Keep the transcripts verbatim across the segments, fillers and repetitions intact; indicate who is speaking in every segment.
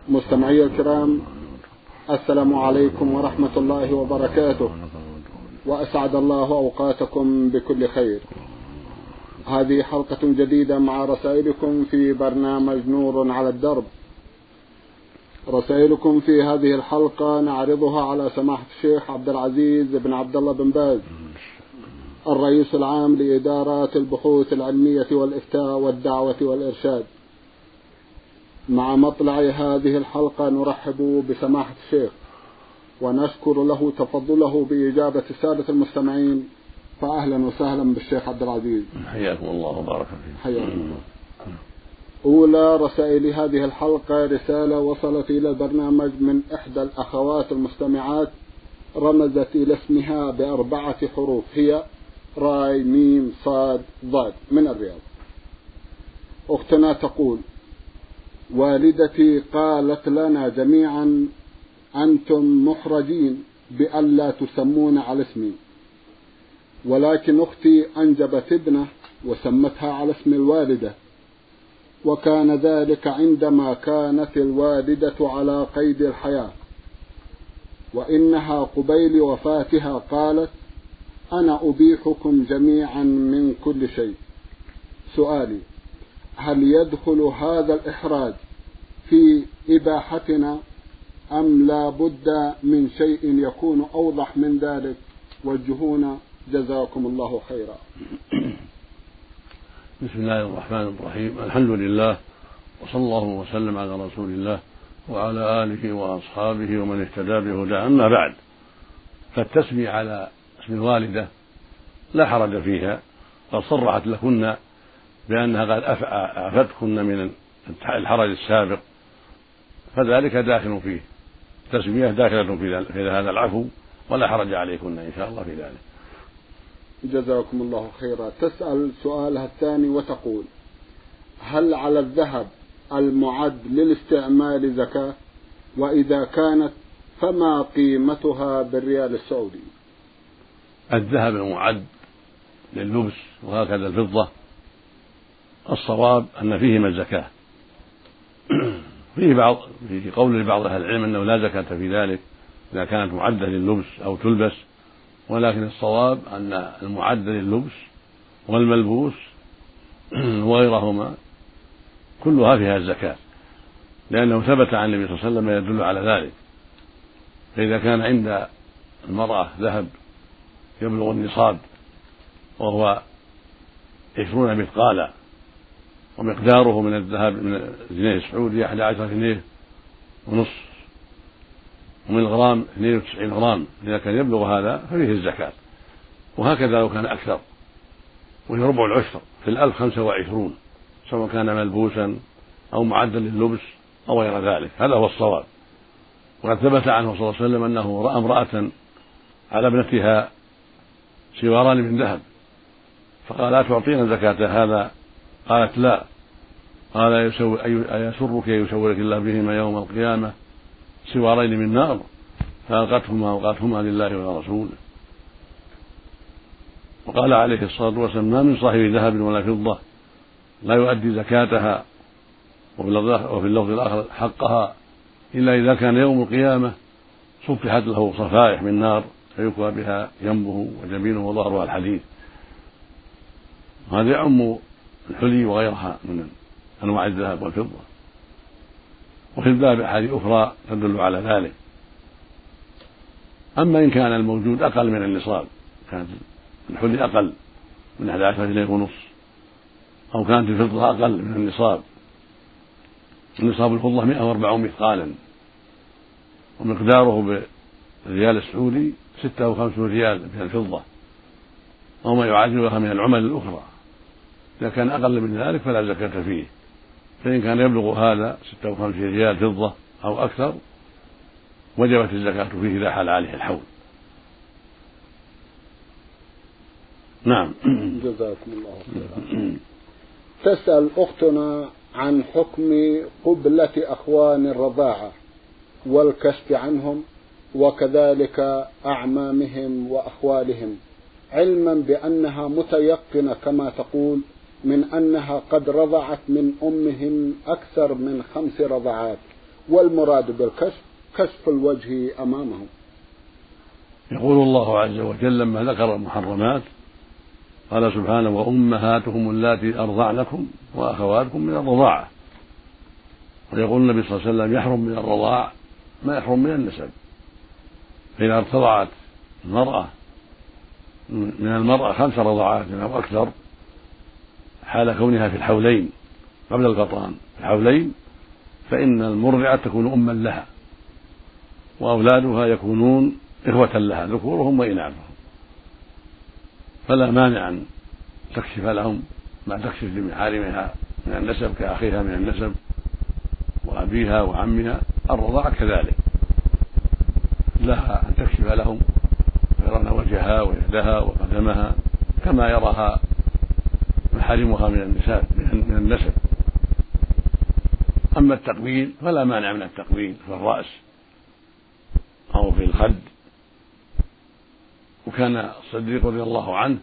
Speaker 1: مستمعي الكرام، السلام عليكم ورحمة الله وبركاته، وأسعد الله أوقاتكم بكل خير. هذه حلقة جديدة مع رسائلكم في برنامج نور على الدرب. رسائلكم في هذه الحلقة نعرضها على سماحة الشيخ عبد العزيز بن عبد الله بن باز، الرئيس العام لإدارات البحوث العلمية والإفتاء والدعوة والإرشاد. مع مطلع هذه الحلقة نرحب بسماحة الشيخ ونشكر له تفضله بإجابة السادة المستمعين، فأهلا وسهلا بالشيخ عبد العزيز.
Speaker 2: حياكم الله وبارك فيكم.
Speaker 1: حياكم الله. أولى رسائل هذه الحلقة رسالة وصلت إلى البرنامج من إحدى الأخوات المستمعات، رمزت إلى اسمها بأربعة حروف، هي راي ميم صاد ضاد، من الرياض. أختنا تقول: والدتي قالت لنا جميعا أنتم محرجين بأن لا تسمون على اسمي، ولكن أختي أنجبت ابنة وسمتها على اسم الوالدة، وكان ذلك عندما كانت الوالدة على قيد الحياة، وإنها قبيل وفاتها قالت: أنا أبيحكم جميعا من كل شيء. سؤالي: هل يدخل هذا الإحراج في إباحتنا أم لا بد من شيء يكون أوضح من ذلك؟ وجهونا جزاكم الله خيرا.
Speaker 2: بسم الله الرحمن الرحيم، الحمد لله، وصلى الله وسلم على رسول الله وعلى آله وأصحابه ومن اهتدى بهداه. أما بعد، فالتسمية على اسم الوالدة لا حرج فيها، قد صرحت لكن بأنها قد أعفتكن من الحرج السابق، فذلك داخل فيه، التسمية داخلة في هذا العفو، ولا حرج عليكن إن شاء الله في ذلك.
Speaker 1: جزاكم الله خيرا. تسأل سؤالها الثاني وتقول: هل على الذهب المعد للاستعمال زكاة؟ وإذا كانت فما قيمتها بالريال السعودي؟
Speaker 2: الذهب المعد لللبس وهكذا الفضة الصواب أن فيهما الزكاة. فيه بعض في قول لبعض أهل العلم أنه لا زكاة في ذلك إذا كانت معدة لللبس أو تلبس، ولكن الصواب أن المعد لللبس والملبوس وغيرهما كلها فيها الزكاة، لأنه ثبت عن النبي صلى الله عليه وسلم ما يدل على ذلك. فإذا كان عند المرأة ذهب يبلغ النصاب وهو عشرون مثقالا، ومقداره من الذهب من الجنيه السعودي أحد عشر جنيه ونصف، ومن الغرام اثنين وتسعين غرام، إذا كان يبلغ هذا ففيه الزكاة. وهكذا لو كان أكثر، وهي ربع العشر في الألف خمسة وعشرون، سواء كان ملبوسا أو معدا لللبس أو غير ذلك. هذا هو الصواب. وقد ثبت عنه صلى الله عليه وسلم أنه رأى امرأة على ابنتها سواران من ذهب، فقال: أتعطينا زكاة هذا؟ قالت: لا. قال: أيسرك يسورك الله بهما يوم القيامة سوارين من نار؟ فألقتهما وقالتهما لله ولرسوله. وقال عليه الصلاة والسلام: ما من صاحب ذهب ولا فضة لا يؤدي زكاتها وفي اللفظ الآخر حقها إلا إذا كان يوم القيامة صفحت له صفائح من نار فيكوى بها جنبه وجبينه وظهرها الحديد. وهذا يعم الحلي وغيرها من أنواع الذهب والفضة، وفي الباب أحاديث أخرى تدل على ذلك. أما إن كان الموجود أقل من النصاب، كانت الحلي أقل من أحد عشر جنيه ونصف، أو كانت الفضة أقل من النصاب، النصاب الفضة مئة وأربعون مثقالا، ومقداره بالريال السعودي ستة وخمسون ريال من الفضة أو ما يعادلها من العمل الأخرى. إذا كان أقل من ذلك فلا زكاة فيه، فإن كان يبلغ هذا ستة وخمسين ريال فضة أو أكثر وجبت الزكاة فيه إذا حال عليه الحول. نعم.
Speaker 1: جزاكم الله خيرا. تسأل أختنا عن حكم قبلة أخوان الرضاعة والكشف عنهم، وكذلك أعمامهم وأخوالهم، علما بأنها متيقنة كما تقول من أنها قد رضعت من أمهم أكثر من خمس رضعات، والمراد بالكشف كشف الوجه أمامهم.
Speaker 2: يقول الله عز وجل لما ذكر المحرمات قال سبحانه: وأمهاتهم اللاتي أرضعنكم وأخواتكم من الرضاعة. ويقول النبي صلى الله عليه وسلم: يحرم من الرضاع ما يحرم من النسب. فإذا ارتضعت المرأة من المرأة خمس رضعات أو أكثر حال كونها في الحولين قبل الفطام الحولين، فإن المرضعة تكون أما لها، وأولادها يكونون إخوة لها ذكورهم وإناثهم، فلا مانع أن تكشف لهم ما تكشف لمحارمها من النسب كأخيها من النسب وأبيها وعمها. الرضاعة كذلك لها أن تكشف لهم فيرون وجهها ويدها وقدمها كما يراها محارمها من النساء من النسب. أما التقبيل فلا مانع من التقبيل في الرأس أو في الخد، وكان الصديق رضي الله عنه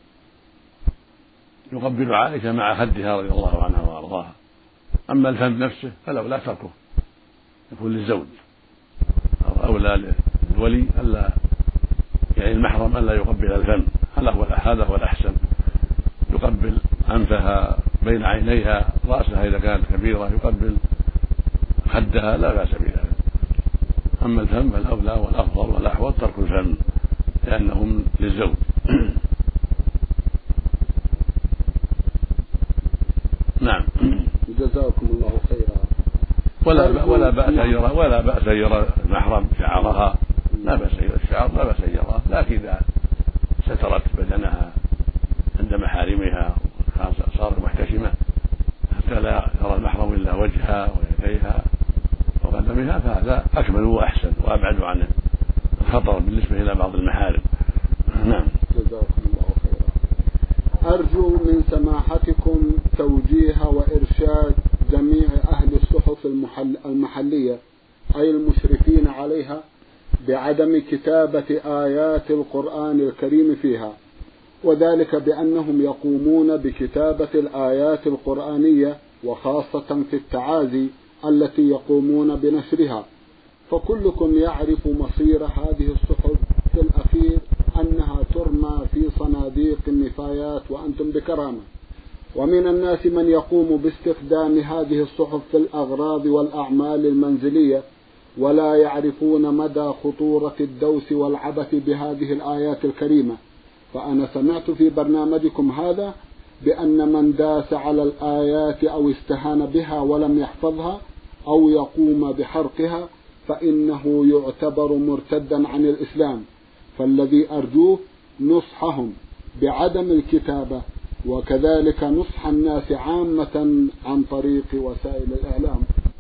Speaker 2: يقبل عائشة مع خدها رضي الله عنها وأرضاها. أما الفم نفسه فلولا تركه يكون للزوج أو أولى للولي ألا يعني المحرم ألا يقبل الفم، هذا هو هذا هو الأحسن، يقبل أنفها بين عينيها رأسها إذا كانت كبيرة، يقبل خدها لا بأس بذلك. أما الفم فالأولى والأفضل والأحوط ترك الفم لأنهم للزوج. نعم.
Speaker 1: جزاكم الله خيرا.
Speaker 2: ولا ولا بأس أن يرى ولا بأس أن يرى المحرم شعرها، لا بأس أن يرى الشعر، لا بأس أن يرى، لكن إذا سترت بدنها عند محارمها صارت محتشمة حتى لا يرى المحرم إلا وجهها ويديها وقدمها فهذا أكمل وأحسن وأبعد عن الخطر بالنسبة إلى بعض المحارم. نعم.
Speaker 1: جزاكم الله خيرا. أرجو من سماحتكم توجيه وإرشاد جميع أهل الصحف المحل المحلية أي المشرفين عليها بعدم كتابة آيات القرآن الكريم فيها، وذلك بأنهم يقومون بكتابة الآيات القرآنية وخاصة في التعازي التي يقومون بنشرها، فكلكم يعرف مصير هذه الصحف في الأخير أنها ترمى في صناديق النفايات وأنتم بكرامة. ومن الناس من يقوم باستخدام هذه الصحف في الأغراض والأعمال المنزلية ولا يعرفون مدى خطورة الدوس والعبث بهذه الآيات الكريمة. فأنا سمعت في برنامجكم هذا بأن من داس على الآيات أو استهان بها ولم يحفظها أو يقوم بحرقها فإنه يعتبر مرتدا عن الإسلام، فالذي أرجوه نصحهم بعدم الكتابة وكذلك نصح الناس عامة عن طريق وسائل الإعلام.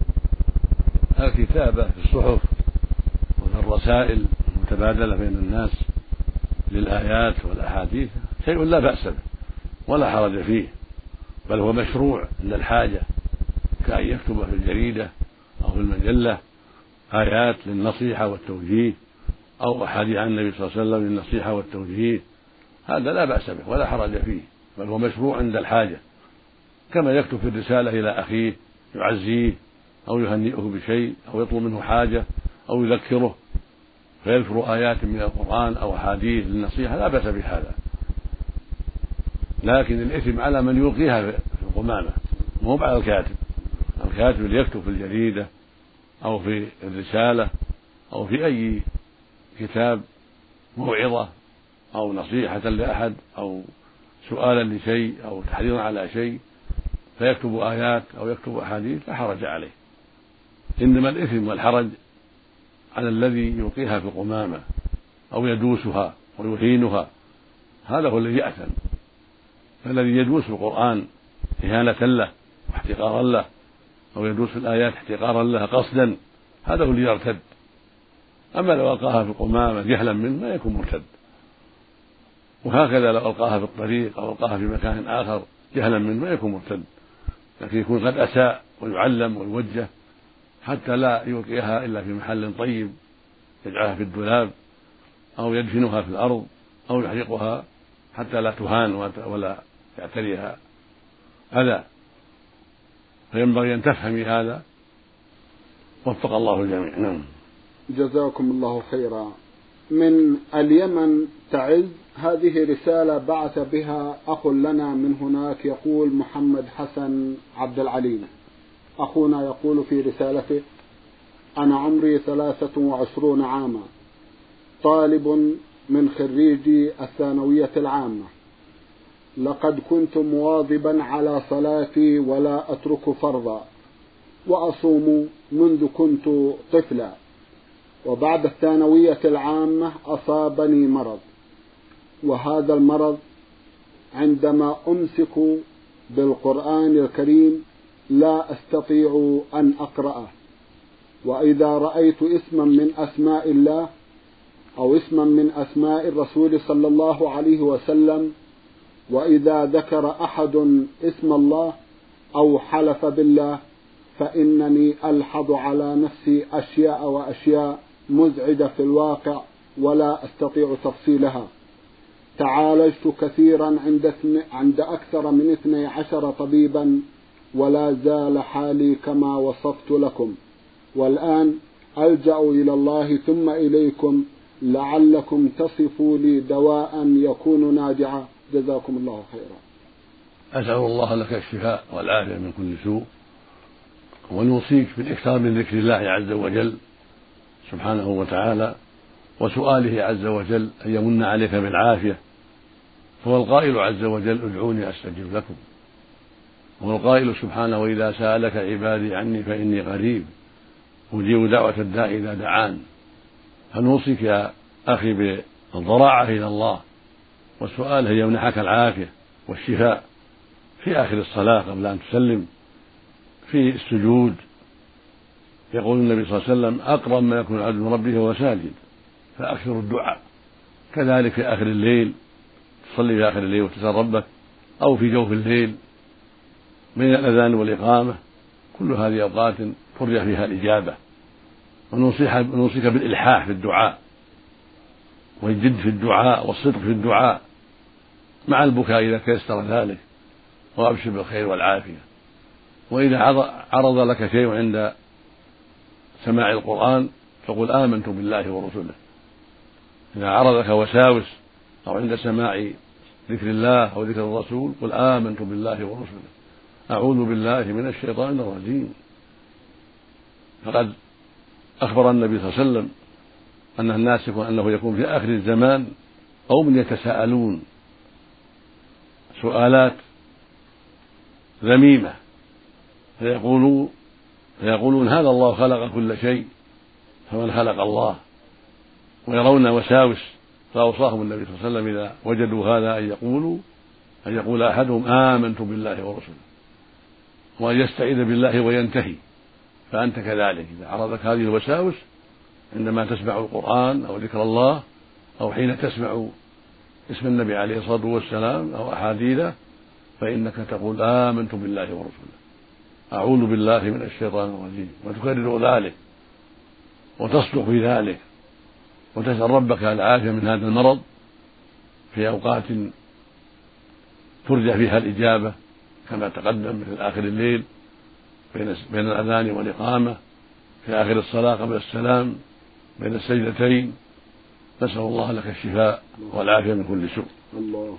Speaker 2: الكتابة في الصحف وفي الرسائل المتبادلة بين الناس للآيات والأحاديث شيء لا بأس به ولا حرج فيه، بل هو مشروع عند الحاجة، كأن يكتب في الجريدة أو في المجلة آيات للنصيحة والتوجيه أو أحاديث عن النبي صلى الله عليه وسلم للنصيحة والتوجيه، هذا لا بأس به ولا حرج فيه، بل هو مشروع عند الحاجة، كما يكتب في الرسالة إلى أخيه يعزيه أو يهنئه بشيء أو يطلب منه حاجة أو يذكره فيذكر آيات من القرآن أو أحاديث للنصيحة، لا بأس بهذا. لكن الإثم على من يلقيها في القمامة مو على الكاتب. الكاتب اللي يكتب في الجريدة أو في الرسالة أو في أي كتاب موعظة أو نصيحة لأحد أو سؤالا لشيء أو تحريضا على شيء فيكتب آيات أو يكتب أحاديث لا حرج عليه، إنما الإثم والحرج على الذي يلقيها في القمامة أو يدوسها ويهينها، هذا هو الذي يأثم. فالذي يدوس في القرآن إهانة له واحتقارا له أو يدوس في الآيات احتقارا لها قصدا هذا هو اللي يرتد. أما لو ألقاها في القمامة جهلا منه ما يكون مرتد. وهكذا لو ألقاها في الطريق أو ألقاها في مكان آخر جهلا منه ما يكون مرتد، لكن يكون قد أساء ويعلم ويوجه حتى لا يلقيها إلا في محل طيب يجعلها في الدولاب أو يدفنها في الأرض أو يحرقها حتى لا تهان ولا يعتريها أذى. فينبغي أن تفهمي هذا وفق الله الجميع. نعم.
Speaker 1: جزاكم الله خيرا. من اليمن تعز، هذه رسالة بعث بها أخ لنا من هناك، يقول محمد حسن عبد العليم. أخونا يقول في رسالته: أنا عمري ثلاثة وعشرون عاما، طالب من خريجي الثانوية العامة. لقد كنت مواظبا على صلاتي ولا أترك فرضا، وأصوم منذ كنت طفلا. وبعد الثانوية العامة أصابني مرض، وهذا المرض عندما أمسك بالقرآن الكريم لا أستطيع أن أقرأه، وإذا رأيت اسما من أسماء الله أو اسما من أسماء الرسول صلى الله عليه وسلم، وإذا ذكر أحد اسم الله أو حلف بالله، فإنني ألحظ على نفسي أشياء وأشياء مزعجة في الواقع ولا أستطيع تفصيلها. تعالجت كثيرا عند, عند أكثر من اثني عشر طبيبا ولا زال حالي كما وصفت لكم، والآن ألجأ إلى الله ثم إليكم لعلكم تصفوا لي دواء يكون ناجعا. جزاكم الله خيرا.
Speaker 2: أسأل الله لك الشفاء والعافية من كل سوء، ونوصيك بالإكثار من ذكر الله عز وجل سبحانه وتعالى، وسؤاله عز وجل أن يمن عليك بالعافية، فهو القائل عز وجل: ادعوني أستجب لكم. وهو القائل سبحانه: وإذا سألك عبادي عني فإني قريب أجيب دعوة الداع إذا دعان. فنوصيك يا أخي بالضراعة إلى الله والسؤال أن يمنحك العافية والشفاء في آخر الصلاة قبل أن تسلم، في السجود. يقول النبي صلى الله عليه وسلم: أقرب ما يكون العبد من ربه وهو ساجد، فأكثر الدعاء. كذلك في آخر الليل، تصلي في آخر الليل وتسأل ربك، أو في جوف الليل بين الأذان والإقامة، كل هذه أوقات ترجى فيها الإجابة. ونوصيك بالإلحاح في الدعاء والجد في الدعاء والصدق في الدعاء مع البكاء إذا تيسر ذلك، وأبشر بالخير والعافية. وإذا عرض لك شيء عند سماع القرآن فقل آمنت بالله ورسله. إذا عرض لك وساوس أو عند سماع ذكر الله أو ذكر الرسول قل آمنت بالله ورسله، أعوذ بالله من الشيطان الرجيم. فقد أخبر النبي صلى الله عليه وسلم أن الناس يكون أنه يكون في آخر الزمان قوم يتساءلون سؤالات ذميمة، فيقولون فيقولون هذا الله خلق كل شيء فمن خلق الله، ويرون وساوس. فأوصاهم النبي صلى الله عليه وسلم إذا وجدوا هذا أن يقولوا أن يقول أحدهم آمنت بالله ورسله، وأن يستعيذ بالله وينتهي. فأنت كذلك إذا عرضك هذه الوساوس عندما تسمع القرآن أو ذكر الله أو حين تسمع اسم النبي عليه الصلاة والسلام أو أحاديثه، فإنك تقول آمنت بالله ورسوله، أعوذ بالله من الشيطان الرجيم، وتكرر ذلك وتصدق في ذلك، وتسأل ربك العافية من هذا المرض في أوقات ترجى فيها الإجابة كما تقدم، مثل آخر الليل بين الأذان والإقامة، في آخر الصلاة قبل السلام، بين السجدتين. نسأل الله لك الشفاء والعافية من كل سوء.
Speaker 1: اللهم.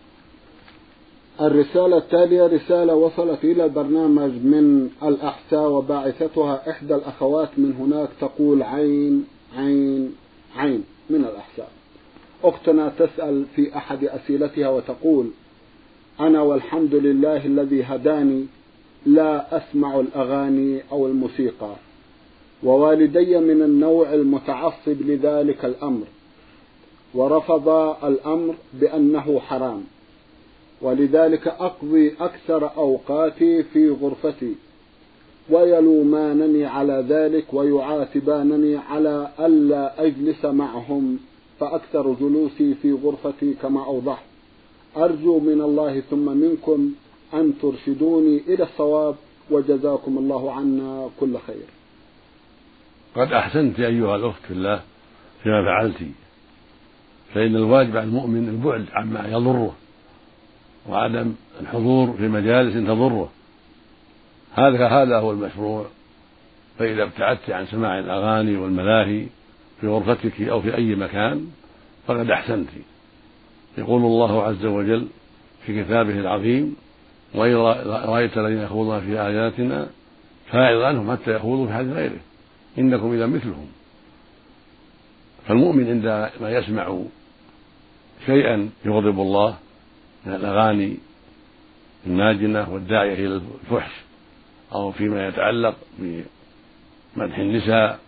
Speaker 1: الرسالة التالية رسالة وصلت إلى البرنامج من الأحساء، وباعثتها إحدى الأخوات من هناك، تقول: عين عين عين من الأحساء. أختنا تسأل في أحد أسئلتها وتقول: أنا والحمد لله الذي هداني لا أسمع الأغاني أو الموسيقى، ووالدي من النوع المتعصب لذلك الأمر، ورفض الأمر بأنه حرام، ولذلك أقضي أكثر أوقاتي في غرفتي، ويلومانني على ذلك ويعاتبانني على ألا أجلس معهم، فأكثر جلوسي في غرفتي كما أوضحت. أرجو من الله ثم منكم أن ترشدوني إلى الصواب، وجزاكم الله عنا كل خير.
Speaker 2: قد أحسنت أيها الأخت في الله فيما فعلت، فإن الواجب على المؤمن البعد عما يضره وعدم الحضور في مجالس تضره. هذا هذا هو المشروع فإذا ابتعدت عن سماع الأغاني والملاهي في غرفتك أو في أي مكان فقد أحسنت. يقول الله عز وجل في كتابه العظيم: وإن رأيت الذين يخوضون في آياتنا فأعرض عنهم حتى يخوضوا في حديث غيره إنكم إذا مثلهم. فالمؤمن عندما يسمع شيئا يغضب الله من الأغاني الناجنة والداعية إلى الفحش أو فيما يتعلق بمدح النساء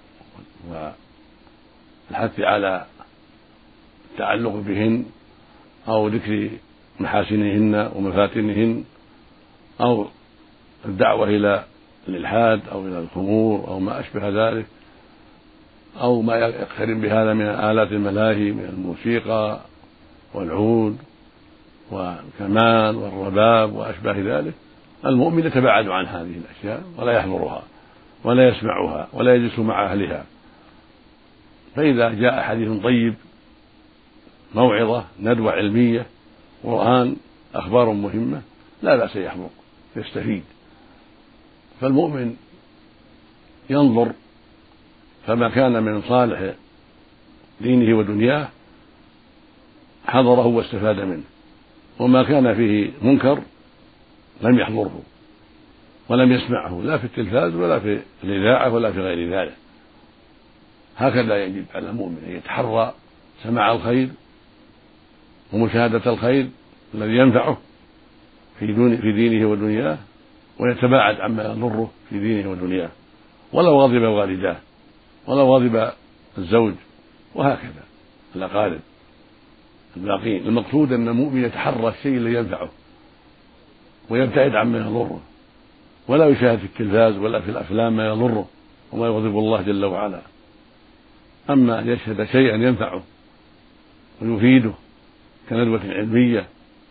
Speaker 2: والحث على التعلق بهن أو ذكر محاسنهن ومفاتنهن أو الدعوة إلى الإلحاد أو إلى الخمور أو ما أشبه ذلك أو ما يقترن بهذا من آلات الملاهي من الموسيقى والعود والكمان والرباب وأشباه ذلك، المؤمن يتباعد عن هذه الأشياء ولا يحضرها ولا يسمعها ولا يجلس مع أهلها. فإذا جاء حديث طيب، موعظة، ندوة علمية، قرآن، أخبار مهمة، لا بأس يحضر يستفيد. فالمؤمن ينظر فما كان من صالح دينه ودنياه حضره واستفاد منه، وما كان فيه منكر لم يحضره ولم يسمعه لا في التلفاز ولا في الإذاعة ولا في غير ذلك. هكذا يجب على المؤمن أن يتحرى سماع الخير ومشاهدة الخير الذي ينفعه في دينه ودنياه، ويتباعد عما يضره في دينه ودنياه، ولو غضب والداه ولو غضب الزوج، وهكذا الأقارب الباقين. المقصود أن المؤمن يتحرى الشيء الذي ينفعه ويبتعد عما يضره، ولا يشاهد في التلفاز ولا في الأفلام ما يضره وما يغضب الله جل وعلا. أما أن يشهد شيئا ينفعه ويفيده كندوة علمية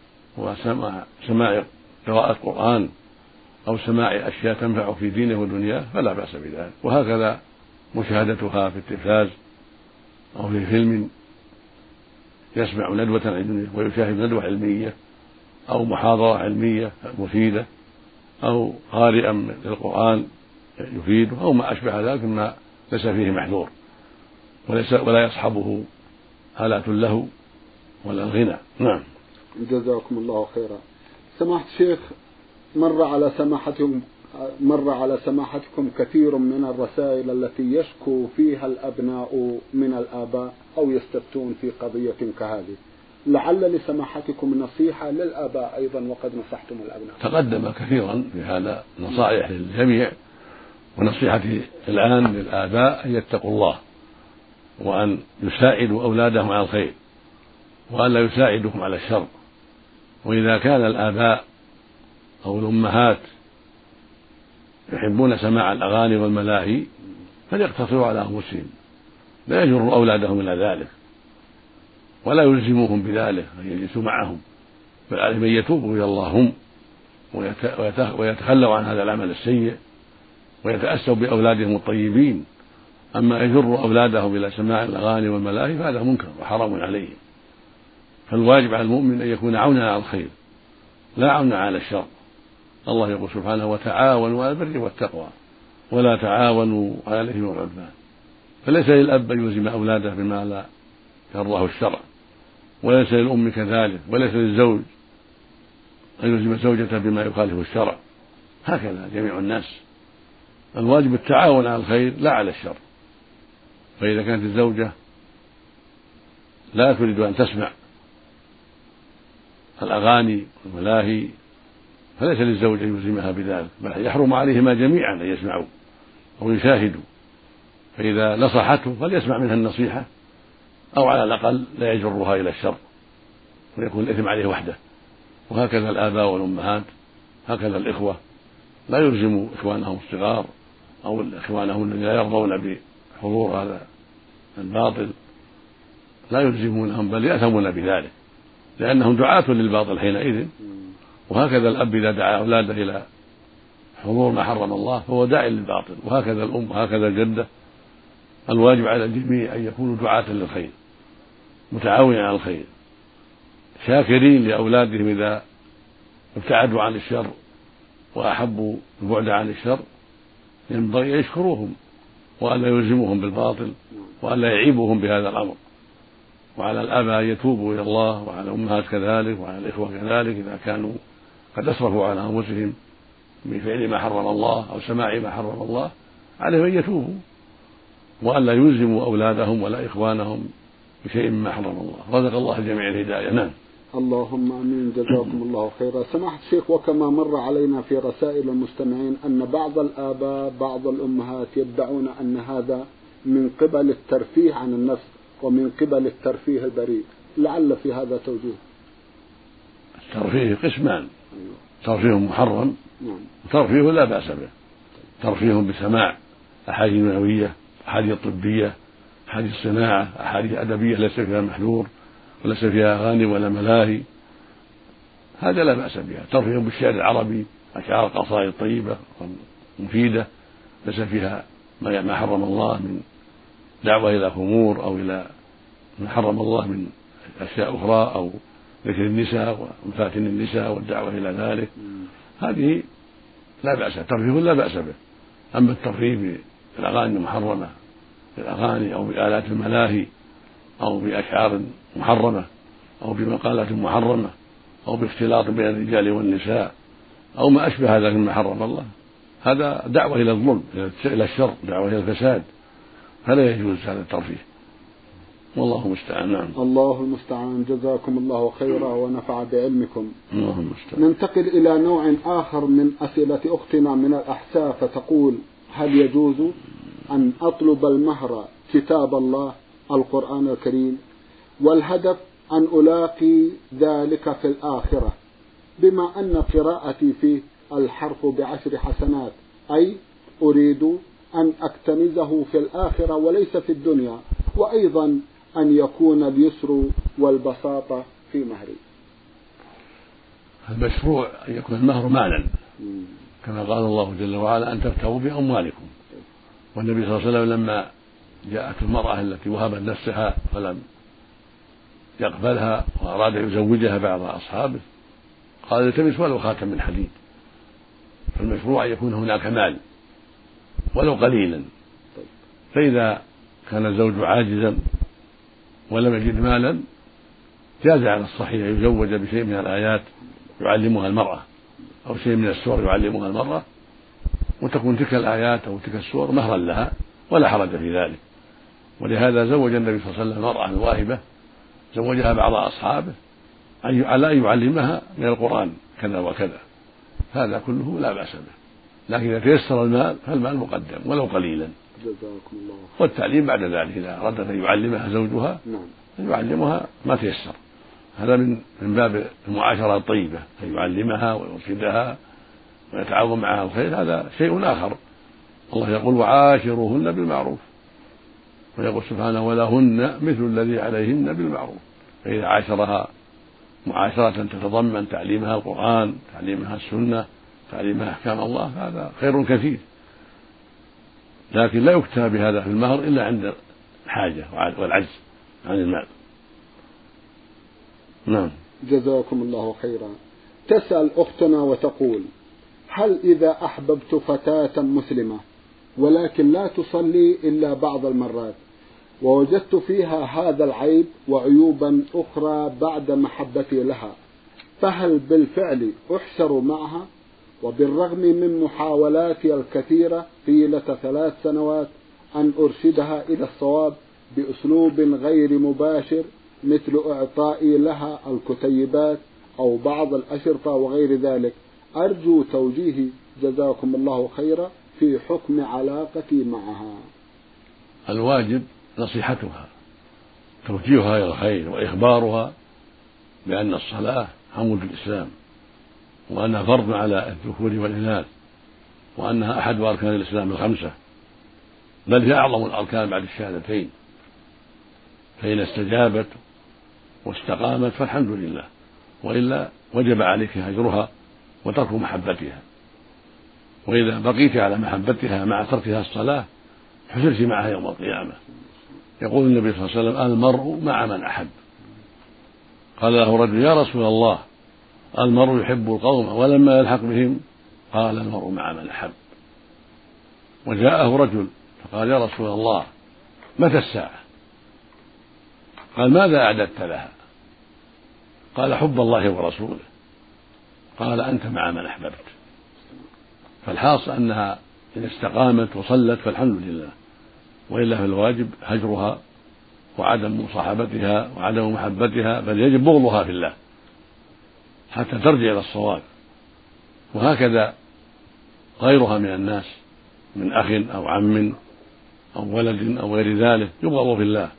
Speaker 2: وسماع قراءة قرآن أو سماع أشياء تنفعه في دينه ودنياه فلا بأس بذلك. وهكذا مشاهدتها في التلفاز أو في فيلم يسمع ندوة علمية ويشاهد ندوة علمية أو محاضرة علمية مفيدة أو قارئا للقرآن يفيده أو ما أشبه ذلك مما ليس فيه محذور وليس ولا يصحبه آلات اللهو ولا الغنى. نعم.
Speaker 1: جزاكم الله خيرا. سماحة الشيخ، مر على سماحتكم مر على سماحتكم كثير من الرسائل التي يشكو فيها الأبناء من الآباء أو يستفتون في قضية كهذه، لعل لسماحتكم نصيحة للآباء أيضا وقد نصحتم الأبناء.
Speaker 2: تقدم كثيرا في هذا نصائح للجميع، ونصيحتي الآن للآباء أن يتقوا الله وأن يساعدوا أولادهم على الخير وأن لا يساعدهم على الشر. وإذا كان الآباء أو الأمهات يحبون سماع الأغاني والملاهي فليقتصروا على أنفسهم، لا يجروا أولادهم إلى ذلك ولا يلزموهم بذلك أن يجلسوا معهم، بل عليهم أن يتوبوا إلى الله هم ويتخلوا عن هذا العمل السيء ويتأسوا بأولادهم الطيبين. أما يجروا أولادهم إلى سماع الأغاني والملاهي فهذا منكر وحرام عليهم. فالواجب على المؤمن أن يكون عونا على الخير لا عونا على الشر. الله يقول سبحانه: وتعاونوا على البر والتقوى ولا تعاونوا على الإثم والعدوان. فليس للأب أن يلزم أولاده بما لا يرضاه الشرع، وليس للأم كذلك، وليس للزوج أن يلزم زوجته بما يخالف الشرع. هكذا جميع الناس. الواجب التعاون على الخير لا على الشر. فإذا كانت الزوجة لا تريد أن تسمع الأغاني والملاهي فليس للزوج أن يلزمها بذلك، بل يحرم عليهما جميعا أن يسمعوا أو يشاهدوا. فإذا نصحته فليسمع منها النصيحة، أو على الأقل لا يجرها إلى الشر ويكون الإثم عليه وحده. وهكذا الآباء والأمهات، هكذا الإخوة لا يلزموا إخوانهم الصغار أو إخوانهم الذين لا يرضون بحضور هذا الباطل، لا يلزمونهم بل يأثمون بذلك لأنهم دعاة للباطل حينئذ. وهكذا الأب إذا دعا أولاده إلى حضور ما حرم الله فهو داع للباطل، وهكذا الأم وهكذا الجدة. الواجب على الجميع أن يكونوا دعاة للخير متعاونين على الخير شاكرين لأولادهم إذا ابتعدوا عن الشر وأحبوا البعد عن الشر، ينبغي أن يشكروهم وألا يلزموهم بالباطل وألا يعيبوهم بهذا الأمر. وعلى الآباء أن يتوبوا إلى الله، وعلى الأمهات كذلك، وعلى الإخوة كذلك إذا كانوا قد أسرفوا على أنفسهم بفعل ما حرم الله أو سماع ما حرم الله، عليهم أن يتوبوا وألا يلزموا أولادهم ولا إخوانهم بشيء مما حرم الله. رزق الله الجميع الهداية. نعم.
Speaker 1: اللهم امين. جزاكم الله خيرا. سماحة الشيخ، وكما مر علينا في رسائل المستمعين ان بعض الآباء بعض الأمهات يدعون ان هذا من قبل الترفيه عن النفس ومن قبل الترفيه البريء، لعل في هذا توجيه.
Speaker 2: الترفيه قسمان. أيوة. ترفيه محرم.
Speaker 1: نعم.
Speaker 2: وترفيه لا بأس به. ترفيه بسماع أحاديث نبوية، أحاديث طبية، أحاديث صناعة، أحاديث أدبية ليس فيها محذور وليس فيها أغاني ولا ملاهي، هذا لا بأس بها. ترفيه بالشعر العربي، أشعار قصائد طيبة مفيدة ليس فيها ما حرم الله من دعوة إلى خمور أو إلى ما حرم الله من أشياء أخرى، أو ذكر النساء ومفاتن النساء والدعوة إلى ذلك، هذه لا بأس، ترفيه لا بأس به. أما الترفيه بالأغاني المحرمة، بالأغاني أو بآلات الملاهي أو بأشعار محرمة أو بمقالات محرمة أو باختلاط بين الرجال والنساء أو ما أشبه ذلك مما حرم الله، هذا دعوة إلى الظلم، إلى الشر، دعوة إلى الفساد، فلا يجوز هذا الترفيه، والله المستعان. نعم.
Speaker 1: الله المستعان. جزاكم الله خيرا ونفع بعلمكم.
Speaker 2: الله المستعان.
Speaker 1: ننتقل إلى نوع آخر من أسئلة أختنا من الأحساء، فتقول: هل يجوز أن أطلب المهر كتاب الله القرآن الكريم، والهدف أن ألاقي ذلك في الآخرة، بما أن قراءتي فيه الحرف بعشر حسنات، أي أريد أن أكتنزه في الآخرة وليس في الدنيا، وأيضا أن يكون اليسر والبساطة في مهري.
Speaker 2: المشروع أن يكون المهر مالا، كما قال الله جل وعلا: أن تبتغوا بأموالكم. والنبي صلى الله عليه وسلم لما جاءت المرأة التي وهبت نفسها فلم يقبلها وأراد يزوجها بعض أصحابه، قال: التمس ولو خاتم من حديد. فالمشروع أن يكون هناك مال ولو قليلا، فإذا كان الزوج عاجزا ولم يجد مالا جاز على الصحيح يزوج بشيء من الآيات يعلمها المرأة أو شيء من السور يعلمها المرأة، وتكون تلك الآيات أو تلك السور مهرا لها ولا حرج في ذلك. ولهذا زوج النبي صلى الله عليه وسلم المرأة الواهبة، زوجها بعض أصحابه على أن يعلمها من القرآن كذا وكذا، هذا كله لا بأس به، لكن إذا تيسر المال فالمال مقدم ولو قليلا.
Speaker 1: جزاكم الله.
Speaker 2: والتعليم بعد ذلك، إذا أردت أن يعلمها زوجها أن يعلمها ما تيسر، هذا من من باب المعاشرة الطيبة، أن يعلمها ويرشدها ويتعاون معها الخير، هذا شيء آخر. الله يقول: وعاشروهن بالمعروف، ويقول سبحانه: ولهن مثل الذي عليهن بالمعروف. فإذا عاشرها معاشرة تتضمن تعليمها القرآن، تعليمها السنة، تعليمها أحكام الله، هذا خير كثير، لكن لا يكتفى بهذا في المهر إلا عند الحاجة والعجز عن المال. نعم.
Speaker 1: جزاكم الله خيرا. تسأل أختنا وتقول: هل إذا أحببت فتاة مسلمة ولكن لا تصلي إلا بعض المرات، ووجدت فيها هذا العيب وعيوبا أخرى بعد محبتي لها، فهل بالفعل أحشر معها؟ وبالرغم من محاولاتي الكثيرة طيلة ثلاث سنوات أن أرشدها إلى الصواب بأسلوب غير مباشر، مثل إعطائي لها الكتيبات أو بعض الأشرطة وغير ذلك، أرجو توجيهي جزاكم الله خيرا في حكم علاقتي معها.
Speaker 2: الواجب نصيحتها، توجيهها إلى الخير، وإخبارها بأن الصلاة عمود الإسلام، وأنها فرض على الذكور والإناث، وأنها أحد أركان الإسلام الخمسة، بل هي أعظم الأركان بعد الشهادتين، فإن استجابت واستقامت فالحمد لله، وإلا وجب عليك هجرها وترك محبتها. وإذا بقيت على محبتها مع تركها الصلاة حشرت معها يوم القيامة. يقول النبي صلى الله عليه وسلم: المرء مع من أحب. قال له رجل: يا رسول الله، المرء يحب القوم ولما يلحق بهم؟ قال: المرء مع من أحب. وجاءه رجل فقال: يا رسول الله متى الساعة؟ قال: ماذا أعددت لها؟ قال: حب الله ورسوله. قال: أنت مع من أحببت. فالحاصل أنها إن استقامت وصلت فالحمد لله، وإلا فالواجب هجرها وعدم مصاحبتها وعدم محبتها، بل يجب بغضها في الله حتى ترجع إلى الصواب. وهكذا غيرها من الناس من أخ أو عم أو ولد أو غير ذلك يبغض في الله،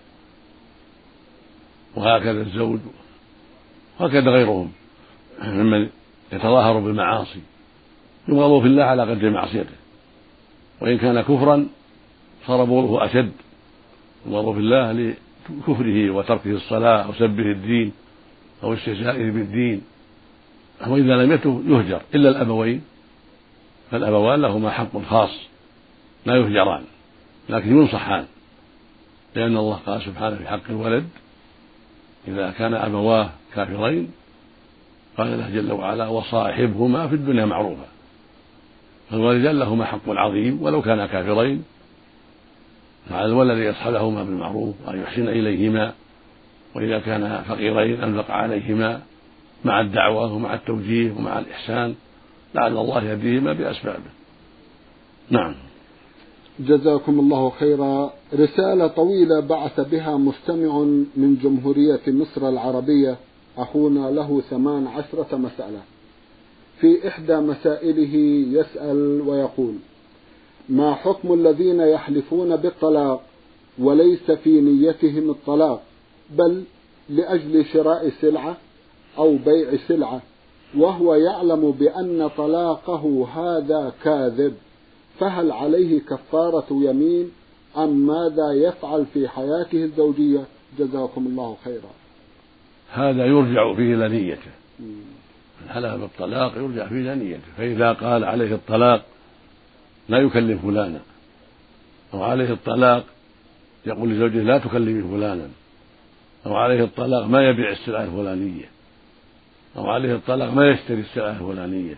Speaker 2: وهكذا الزوج، وهكذا غيرهم ممن يتظاهر بالمعاصي يبغض في الله على قدر معصيته، وإن كان كفرا صار بغضه أشد، يبغض في الله لكفره وتركه الصلاة أو سبه الدين أو استهزائه بالدين. وإذا لم يتب يهجر إلا الأبوين، فالأبوان لهما حق خاص لا يهجران لكن ينصحان، لأن الله قال سبحانه في حق الولد: إذا كان أبواه كافرين قال له جل وعلا: وصاحبهما في الدنيا معروفا. فالوالدان لهما حق عظيم ولو كانا كافرين، فعلى الولد يصحبهما بالمعروف وأن يحسن إليهما، وإذا كانا فقيرين أنفق عليهما مع الدعوة ومع التوجيه ومع الإحسان لعل الله يهديهما بأسبابه. نعم.
Speaker 1: جزاكم الله خيرا. رسالة طويلة بعث بها مستمع من جمهورية مصر العربية، أخونا له ثمان عشرة مسألة. في إحدى مسائله يسأل ويقول: ما حكم الذين يحلفون بالطلاق وليس في نيتهم الطلاق بل لأجل شراء سلعة أو بيع سلعة، وهو يعلم بأن طلاقه هذا كاذب، فهل عليه كفارة يمين أم ماذا يفعل في حياته الزوجية؟ جزاكم الله خيرا.
Speaker 2: هذا يرجع فيه إلى نيته، من حلف بالطلاق يرجع فيه إلى نيته، فإذا قال عليه الطلاق لا يكلم فلانا، أو عليه الطلاق يقول لزوجه لا تكلمي فلانا، أو عليه الطلاق ما يبيع السلعة الفلانية، أو عليه الطلاق ما يشتري السلعة الفلانية،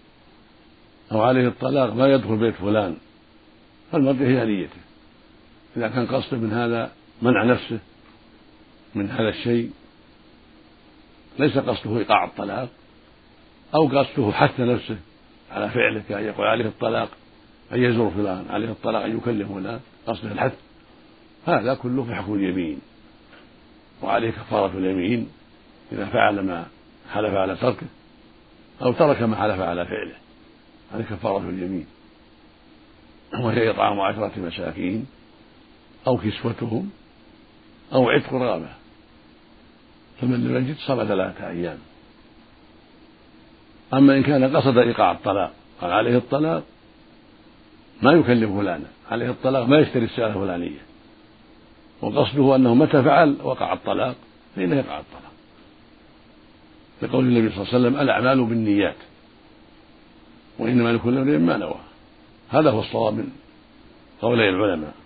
Speaker 2: أو عليه الطلاق ما يدخل بيت فلان، فالمرجع هي نيته. إذا كان قصده من هذا منع نفسه من هذا الشيء، ليس قصده إيقاع الطلاق، أو قصده حث نفسه على فعله كأن يقول عليه الطلاق أن يزور فلان، عليه الطلاق أن يكلم فلان، قصده الحث، هذا كله في حكم اليمين، وعليه كفارة اليمين إذا فعل ما حلف على تركه أو ترك ما حلف على فعله، عليه كفارة اليمين، وهي إطعام عشرة مساكين أو كسوتهم أو عتق رقبة، فمن لم يجد صام ثلاثة أيام. أما إن كان قصد إيقاع الطلاق، قال عليه الطلاق ما يكلم فلانا، عليه الطلاق ما يشتري السلعة الفلانية، وقصده أنه متى فعل وقع الطلاق فإنه يقع الطلاق، لقول النبي صلى الله عليه وسلم: الأعمال بالنيات وإنما لكل امرئ ما نوى. هذا هو الصواب من قولي العلماء.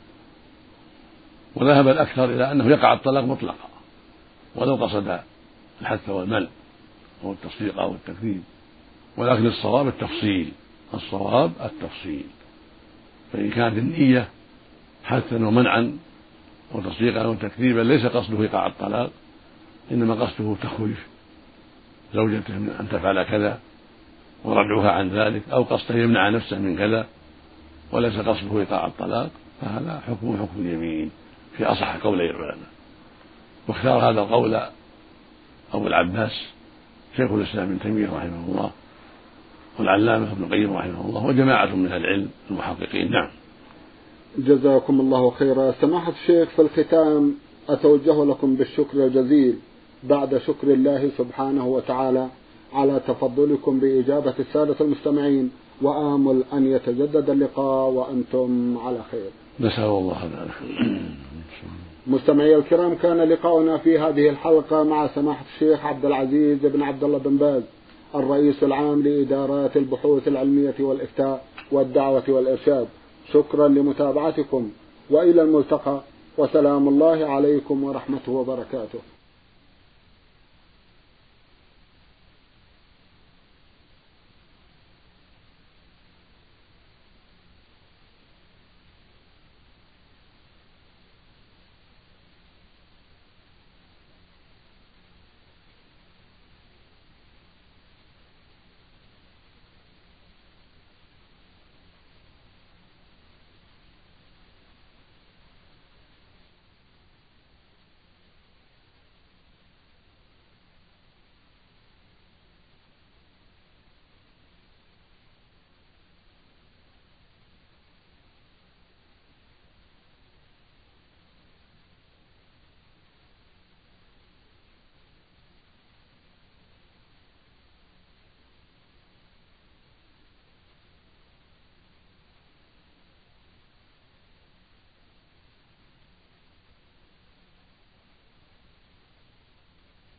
Speaker 2: وذهب الأكثر إلى أنه يقع الطلاق مطلقا ولو قصد الحث والمنع أو التصديق أو التكذيب، ولكن الصواب التفصيل، الصواب التفصيل. فإن كانت النية حثا ومنعا وتصديقا أو تكذيبا ليس قصده إيقاع الطلاق، إنما قصده تخويف زوجته من أن تفعل كذا وردعها عن ذلك، أو قصده يمنع نفسه من كذا وليس قصده إيقاع الطلاق، فهذا حكم حكم اليمين في أصح قولي العلماء. واختار هذا القول أبو العباس شيخ الإسلام ابن تيمية رحمه الله والعلامة ابن القيم رحمه الله وجماعة من العلم المحققين. نعم.
Speaker 1: جزاكم الله خيرا. سماحة الشيخ، في الختام أتوجه لكم بالشكر الجزيل بعد شكر الله سبحانه وتعالى على تفضلكم بإجابة السادة المستمعين، وآمل أن يتجدد اللقاء وأنتم على خير.
Speaker 2: نسأل الله ذلك.
Speaker 1: مستمعي الكرام، كان لقاؤنا في هذه الحلقة مع سماحة الشيخ عبد العزيز بن عبد الله بن باز، الرئيس العام لإدارات البحوث العلمية والإفتاء والدعوة والإرشاد. شكرا لمتابعتكم، وإلى الملتقى، وسلام الله عليكم ورحمته وبركاته.